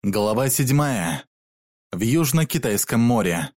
Глава 7. В Южно-Китайском море.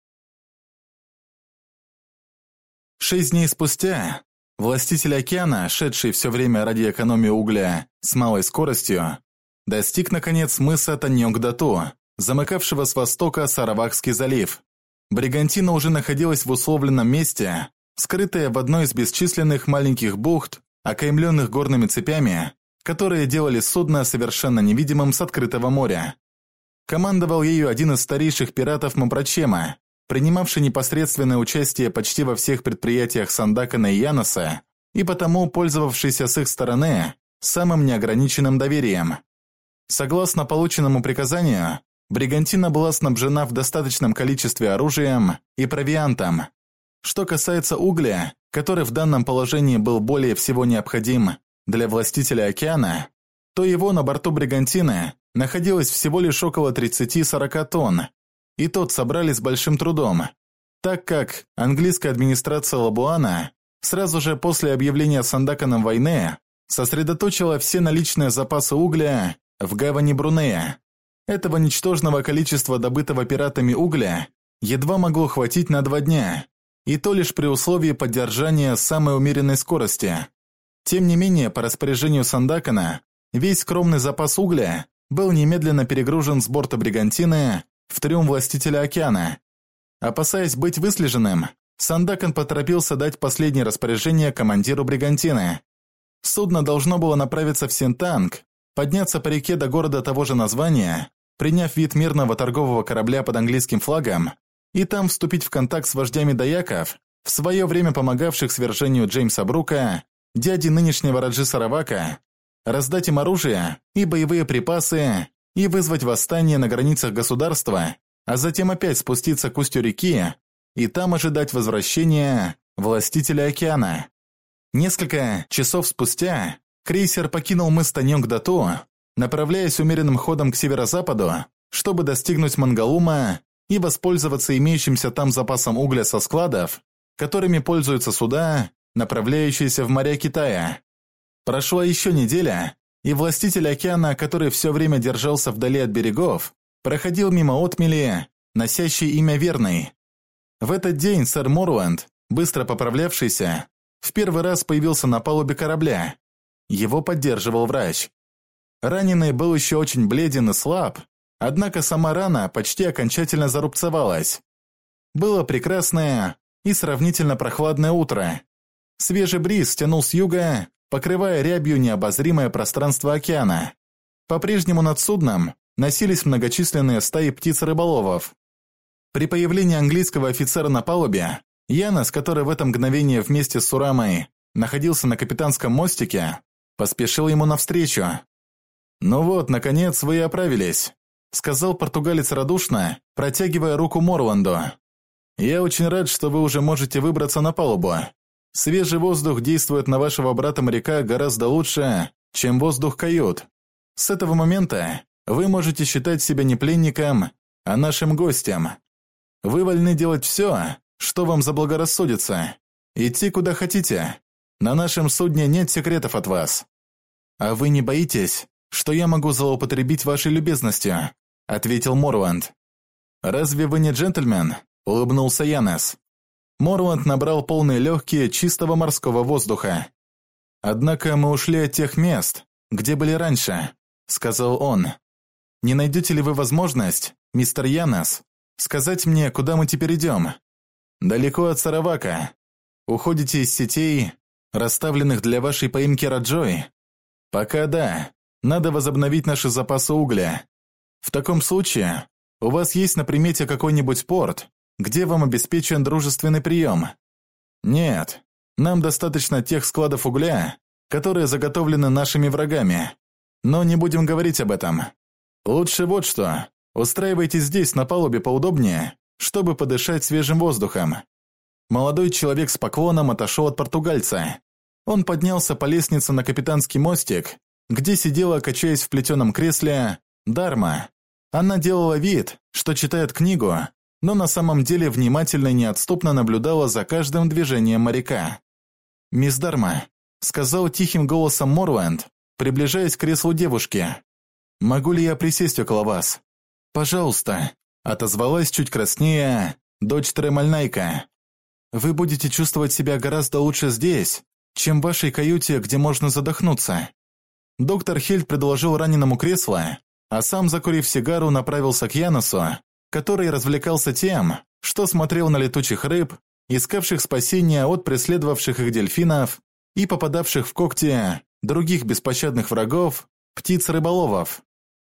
6 дней спустя властитель океана, шедший все время ради экономии угля с малой скоростью, достиг наконец мыса Таньонг-Дату, замыкавшего с востока Саравакский залив. Бригантина уже находилась в условленном месте, скрытая в одной из бесчисленных маленьких бухт, окаймленных горными цепями, которые делали судно совершенно невидимым с открытого моря. Командовал ею один из старейших пиратов Мапрачема, принимавший непосредственное участие почти во всех предприятиях Сандакана и Яноса, и потому пользовавшийся с их стороны самым неограниченным доверием. Согласно полученному приказанию, бригантина была снабжена в достаточном количестве оружием и провиантом. Что касается угля, который в данном положении был более всего необходим для властителя океана, то его на борту бригантины находилось всего лишь около 30-40 тонн, и тот собрали с большим трудом, так как английская администрация Лабуана сразу же после объявления Сандаканом войны сосредоточила все наличные запасы угля в гавани Брунея. Этого ничтожного количества добытого пиратами угля едва могло хватить на 2 дня, и то лишь при условии поддержания самой умеренной скорости. Тем не менее, по распоряжению Сандакана, весь скромный запас угля был немедленно перегружен с борта бригантины в трюм властителя океана. Опасаясь быть выслеженным, Сандакан поторопился дать последнее распоряжение командиру бригантины. Судно должно было направиться в Синтанг, подняться по реке до города того же названия, приняв вид мирного торгового корабля под английским флагом, и там вступить в контакт с вождями даяков, в свое время помогавших свержению Джеймса Брука, дяди нынешнего Раджи Саравака, раздать им оружие и боевые припасы и вызвать восстание на границах государства, а затем опять спуститься к устью реки и там ожидать возвращения властителя океана. Несколько часов спустя крейсер покинул мыс Таньонг-Дату, направляясь умеренным ходом к северо-западу, чтобы достигнуть Мангалума и воспользоваться имеющимся там запасом угля со складов, которыми пользуются суда, направляющиеся в моря Китая. Прошла еще неделя, и властитель океана, который все время держался вдали от берегов, проходил мимо отмели, носящей имя Верный. В этот день сэр Морланд, быстро поправлявшийся, в первый раз появился на палубе корабля. Его поддерживал врач. Раненый был еще очень бледен и слаб, однако сама рана почти окончательно зарубцевалась. Было прекрасное и сравнительно прохладное утро. Свежий бриз тянул с юга, покрывая рябью необозримое пространство океана. По-прежнему над судном носились многочисленные стаи птиц-рыболовов. При появлении английского офицера на палубе, Янос, который в это мгновение вместе с Сурамой находился на капитанском мостике, поспешил ему навстречу. «Ну вот, наконец, вы и оправились», — сказал португалец радушно, протягивая руку Морланду. «Я очень рад, что вы уже можете выбраться на палубу. Свежий воздух действует на вашего брата-моряка гораздо лучше, чем воздух кают. С этого момента вы можете считать себя не пленником, а нашим гостем. Вы вольны делать все, что вам заблагорассудится. Идти куда хотите. На нашем судне нет секретов от вас. А вы не боитесь, что я могу злоупотребить вашей любезностью?» – ответил Морланд. «Разве вы не джентльмен?» – улыбнулся Янос. Морланд набрал полные легкие чистого морского воздуха. «Однако мы ушли от тех мест, где были раньше», — сказал он. «Не найдете ли вы возможность, мистер Янос, сказать мне, куда мы теперь идем? Далеко от Саравака. Уходите из сетей, расставленных для вашей поимки Раджой? Пока да, надо возобновить наши запасы угля. В таком случае, у вас есть на примете какой-нибудь порт, где вам обеспечен дружественный прием? Нет, нам достаточно тех складов угля, которые заготовлены нашими врагами. Но не будем говорить об этом. Лучше вот что, устраивайтесь здесь на палубе поудобнее, чтобы подышать свежим воздухом». Молодой человек с поклоном отошел от португальца. Он поднялся по лестнице на капитанский мостик, где сидела, качаясь в плетеном кресле, Дарма. Она делала вид, что читает книгу, но на самом деле внимательно и неотступно наблюдала за каждым движением моряка. «Мисс Дарма», — сказал тихим голосом Морланд, приближаясь к креслу девушки, — «могу ли я присесть около вас? «Пожалуйста», – отозвалась чуть краснее дочь Тремальнайка. «Вы будете чувствовать себя гораздо лучше здесь, чем в вашей каюте, где можно задохнуться». Доктор Хельд предложил раненому кресло, а сам, закурив сигару, направился к Яносу, который развлекался тем, что смотрел на летучих рыб, искавших спасения от преследовавших их дельфинов и попадавших в когти других беспощадных врагов, птиц-рыболовов.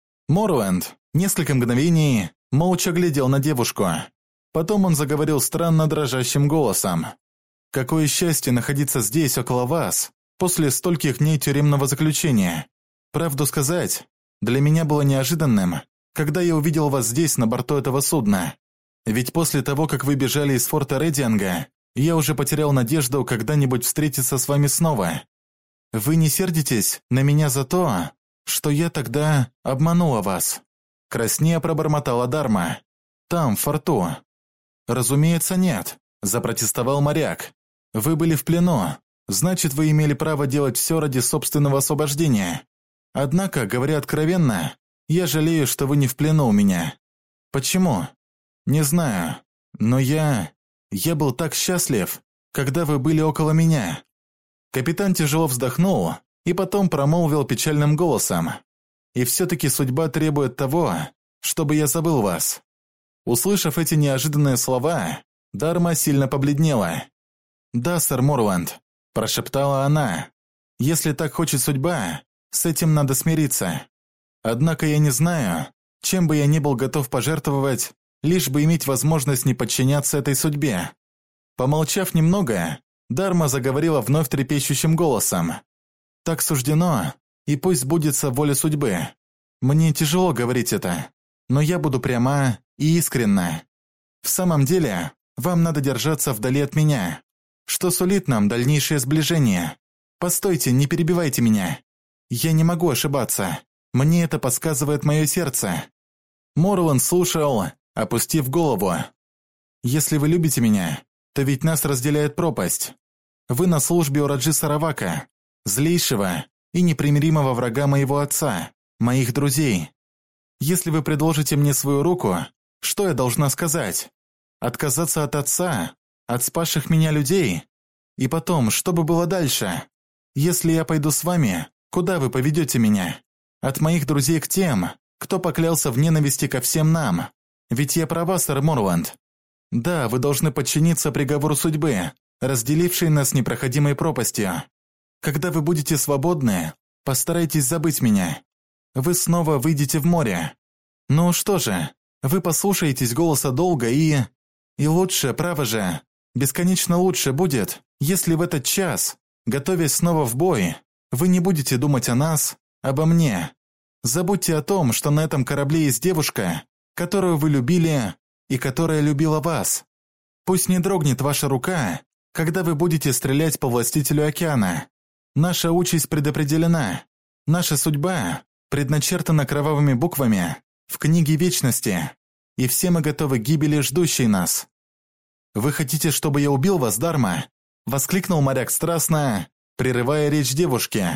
Морланд несколько мгновений молча глядел на девушку. Потом он заговорил странно дрожащим голосом. «Какое счастье находиться здесь, около вас, после стольких дней тюремного заключения. Правду сказать, для меня было неожиданным, когда я увидел вас здесь, на борту этого судна. Ведь после того, как вы бежали из форта Рединга, я уже потерял надежду когда-нибудь встретиться с вами снова. Вы не сердитесь на меня за то, что я тогда обманула вас?» Краснея пробормотала Дарма. «Там, в форту». «Разумеется, нет», – запротестовал моряк. «Вы были в плену, значит, вы имели право делать все ради собственного освобождения. Однако, говоря откровенно, я жалею, что вы не в плену у меня. Почему? Не знаю, но я был так счастлив, когда вы были около меня». Капитан тяжело вздохнул и потом промолвил печальным голосом. «И все-таки судьба требует того, чтобы я забыл вас». Услышав эти неожиданные слова, Дарма сильно побледнела. «Да, сэр Морланд», – прошептала она. «Если так хочет судьба, с этим надо смириться. Однако я не знаю, чем бы я ни был готов пожертвовать, лишь бы иметь возможность не подчиняться этой судьбе». Помолчав немного, Дарма заговорила вновь трепещущим голосом. «Так суждено, и пусть сбудется воля судьбы. Мне тяжело говорить это, но я буду пряма и искренна. В самом деле, вам надо держаться вдали от меня, что сулит нам дальнейшее сближение. Постойте, не перебивайте меня. Я не могу ошибаться. Мне это подсказывает мое сердце». Морланд слушал, опустив голову. «Если вы любите меня, то ведь нас разделяет пропасть. Вы на службе у Раджи Саравака, злейшего и непримиримого врага моего отца, моих друзей. Если вы предложите мне свою руку, что я должна сказать? Отказаться от отца, от спасших меня людей? И потом, что бы было дальше? Если я пойду с вами, куда вы поведете меня? От моих друзей к тем, кто поклялся в ненависти ко всем нам. Ведь я права, сэр Морланд. Да, вы должны подчиниться приговору судьбы, разделившей нас непроходимой пропастью. Когда вы будете свободны, постарайтесь забыть меня. Вы снова выйдете в море. Ну что же, вы послушаетесь голоса долга и лучше, право же, бесконечно лучше будет, если в этот час, готовясь снова в бой, вы не будете думать о нас, обо мне. Забудьте о том, что на этом корабле есть девушка, которую вы любили и которая любила вас. Пусть не дрогнет ваша рука, когда вы будете стрелять по властителю океана. Наша участь предопределена. Наша судьба предначертана кровавыми буквами в книге вечности, и все мы готовы к гибели, ждущей нас». «Вы хотите, чтобы я убил вас, Дарма?» – воскликнул моряк страстно, прерывая речь девушки.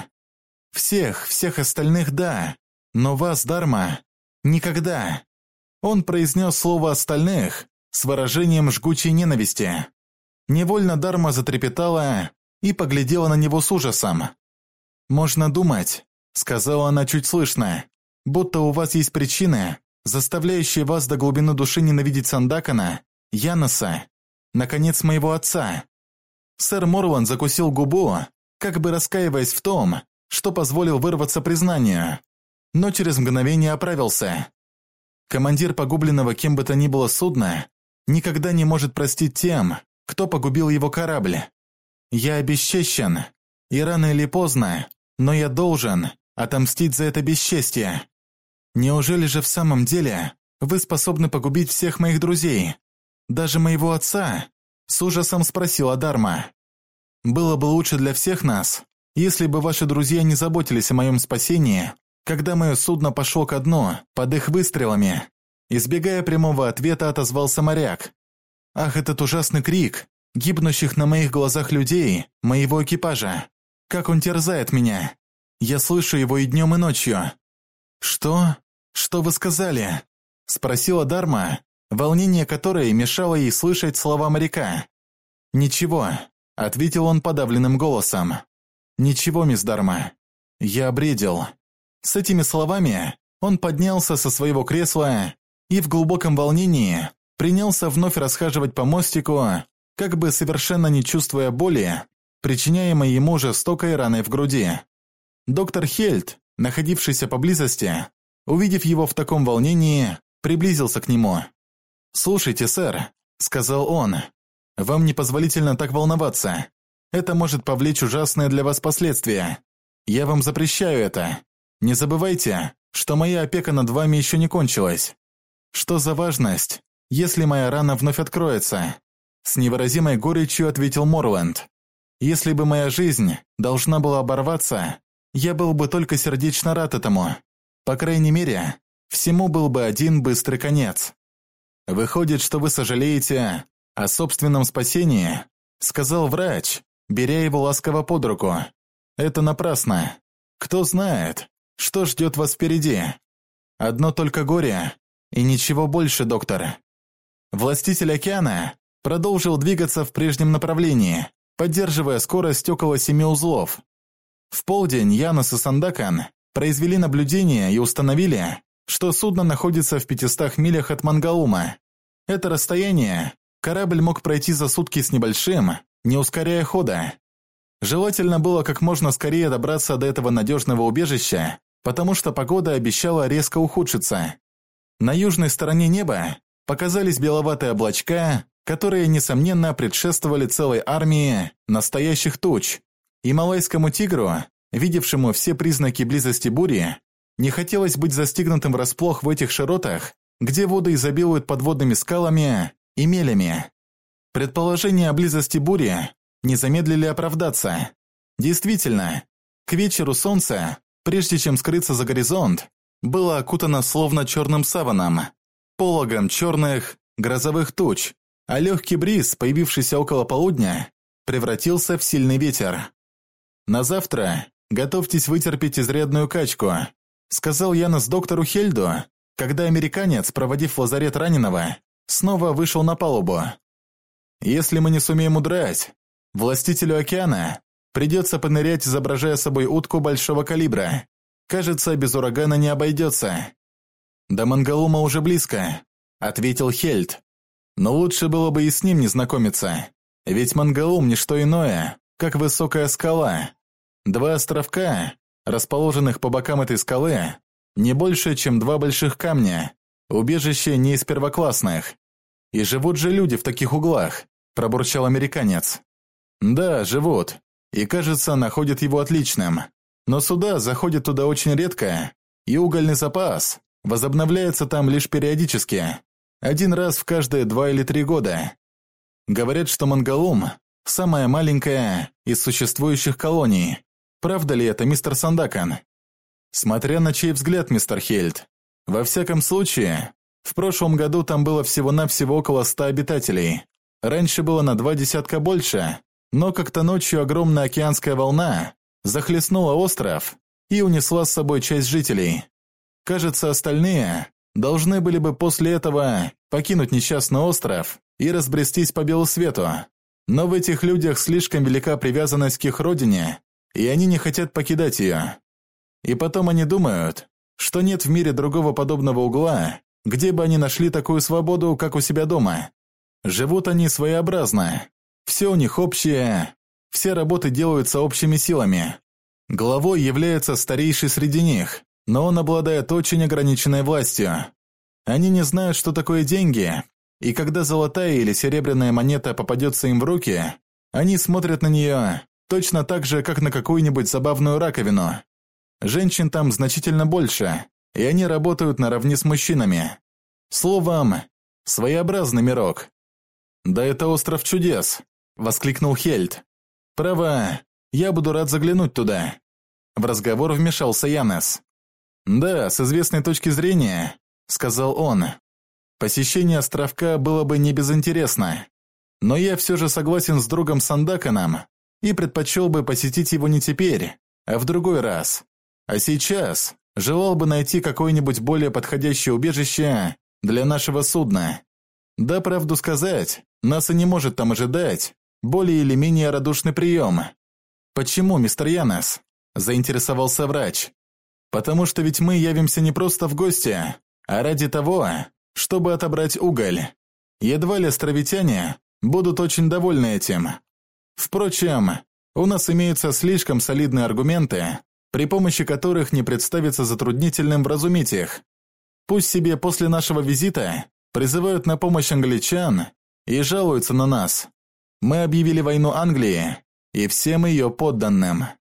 Всех остальных – да, но вас, Дарма, никогда». Он произнес слово «остальных» с выражением жгучей ненависти. Невольно Дарма затрепетала и поглядела на него с ужасом. «Можно думать», — сказала она чуть слышно, «будто у вас есть причины, заставляющие вас до глубины души ненавидеть Сандакана, Яноса, наконец, моего отца». Сэр Морланд закусил губу, как бы раскаиваясь в том, что позволил вырваться признанию, но через мгновение оправился. Командир погубленного кем бы то ни было судна никогда не может простить тем, кто погубил его корабль. Я обесчещен, и рано или поздно, но я должен отомстить за это бесчестие. Неужели же в самом деле вы способны погубить всех моих друзей, даже моего отца?» – с ужасом спросила Дарма. «Было бы лучше для всех нас, если бы ваши друзья не заботились о моем спасении, когда мое судно пошло ко дну под их выстрелами». Избегая прямого ответа, отозвался моряк. «Ах, этот ужасный крик гибнущих на моих глазах людей, моего экипажа! Как он терзает меня! Я слышу его и днем, и ночью!» «Что? Что вы сказали?» – спросила Дарма, волнение которой мешало ей слышать слова моряка. «Ничего», – ответил он подавленным голосом. «Ничего, мисс Дарма. Я бредил». С этими словами он поднялся со своего кресла и в глубоком волнении принялся вновь расхаживать по мостику, как бы совершенно не чувствуя боли, причиняемой ему жестокой раной в груди. Доктор Хельд, находившийся поблизости, увидев его в таком волнении, приблизился к нему. «Слушайте, сэр», — сказал он, — «вам непозволительно так волноваться. Это может повлечь ужасные для вас последствия. Я вам запрещаю это. Не забывайте, что моя опека над вами еще не кончилась. Что за важность, если моя рана вновь откроется?» С невыразимой горечью ответил Морланд. «Если бы моя жизнь должна была оборваться, я был бы только сердечно рад этому. По крайней мере, всему был бы один быстрый конец». «Выходит, что вы сожалеете о собственном спасении», — сказал врач, беря его ласково под руку. «Это напрасно. Кто знает, что ждет вас впереди? Одно только горе, и ничего больше, доктор». Властитель океана продолжил двигаться в прежнем направлении, поддерживая скорость около 7 узлов. В полдень Янос и Сандакан произвели наблюдение и установили, что судно находится в 500 милях от Мангалума. Это расстояние корабль мог пройти за сутки с небольшим, не ускоряя хода. Желательно было как можно скорее добраться до этого надежного убежища, потому что погода обещала резко ухудшиться. На южной стороне неба показались беловатые облачка, которые, несомненно, предшествовали целой армии настоящих туч, и малайскому тигру, видевшему все признаки близости бури, не хотелось быть застигнутым врасплох в этих широтах, где воды изобилуют подводными скалами и мелями. Предположения о близости бури не замедлили оправдаться. Действительно, к вечеру солнце, прежде чем скрыться за горизонт, было окутано словно черным саваном, пологом черных грозовых туч, а легкий бриз, появившийся около полудня, превратился в сильный ветер. «На завтра готовьтесь вытерпеть изрядную качку», — сказал Янос доктору Хельду, когда американец, проводив в лазарет раненого, снова вышел на палубу. «Если мы не сумеем удрать, властителю океана придется понырять, изображая собой утку большого калибра. Кажется, без урагана не обойдется». «До Мангалума уже близко», — ответил Хельд. «Но лучше было бы и с ним не знакомиться, ведь Мангалум не что иное, как высокая скала. 2 островка, расположенных по бокам этой скалы, не больше, чем 2 больших камня, убежище не из первоклассных. И живут же люди в таких углах», – пробурчал американец. «Да, живут, и, кажется, находят его отличным. Но суда заходят туда очень редко, и угольный запас возобновляется там лишь периодически, 1 раз в каждые 2 или 3 года. Говорят, что Мангалум – самая маленькая из существующих колоний. Правда ли это, мистер Сандакан?» «Смотря на чей взгляд, мистер Хельд. Во всяком случае, в прошлом году там было всего-навсего около 100 обитателей. Раньше было на 2 десятка больше, но как-то ночью огромная океанская волна захлестнула остров и унесла с собой часть жителей. Кажется, остальные должны были бы после этого покинуть несчастный остров и разбрестись по белу свету. Но в этих людях слишком велика привязанность к их родине, и они не хотят покидать ее. И потом они думают, что нет в мире другого подобного угла, где бы они нашли такую свободу, как у себя дома. Живут они своеобразно. Все у них общее, все работы делаются общими силами. Главой является старейший среди них, но он обладает очень ограниченной властью. Они не знают, что такое деньги, и когда золотая или серебряная монета попадется им в руки, они смотрят на нее точно так же, как на какую-нибудь забавную раковину. Женщин там значительно больше, и они работают наравне с мужчинами. Словом, своеобразный мирок. «Да это остров чудес», — воскликнул Хельд. «Право, я буду рад заглянуть туда». В разговор вмешался Янос. «Да, с известной точки зрения», — сказал он, — «посещение островка было бы не безинтересно. Но я все же согласен с другом Сандаканом и предпочел бы посетить его не теперь, а в другой раз. А сейчас желал бы найти какое-нибудь более подходящее убежище для нашего судна. Да, правду сказать, нас и не может там ожидать более или менее радушный прием. Почему, мистер Янес? Заинтересовался врач. Потому что ведь мы явимся не просто в гости, а ради того, чтобы отобрать уголь. Едва ли островитяне будут очень довольны этим. Впрочем, у нас имеются слишком солидные аргументы, при помощи которых не представится затруднительным вразумить их. Пусть себе после нашего визита призывают на помощь англичан и жалуются на нас. Мы объявили войну Англии и всем ее подданным.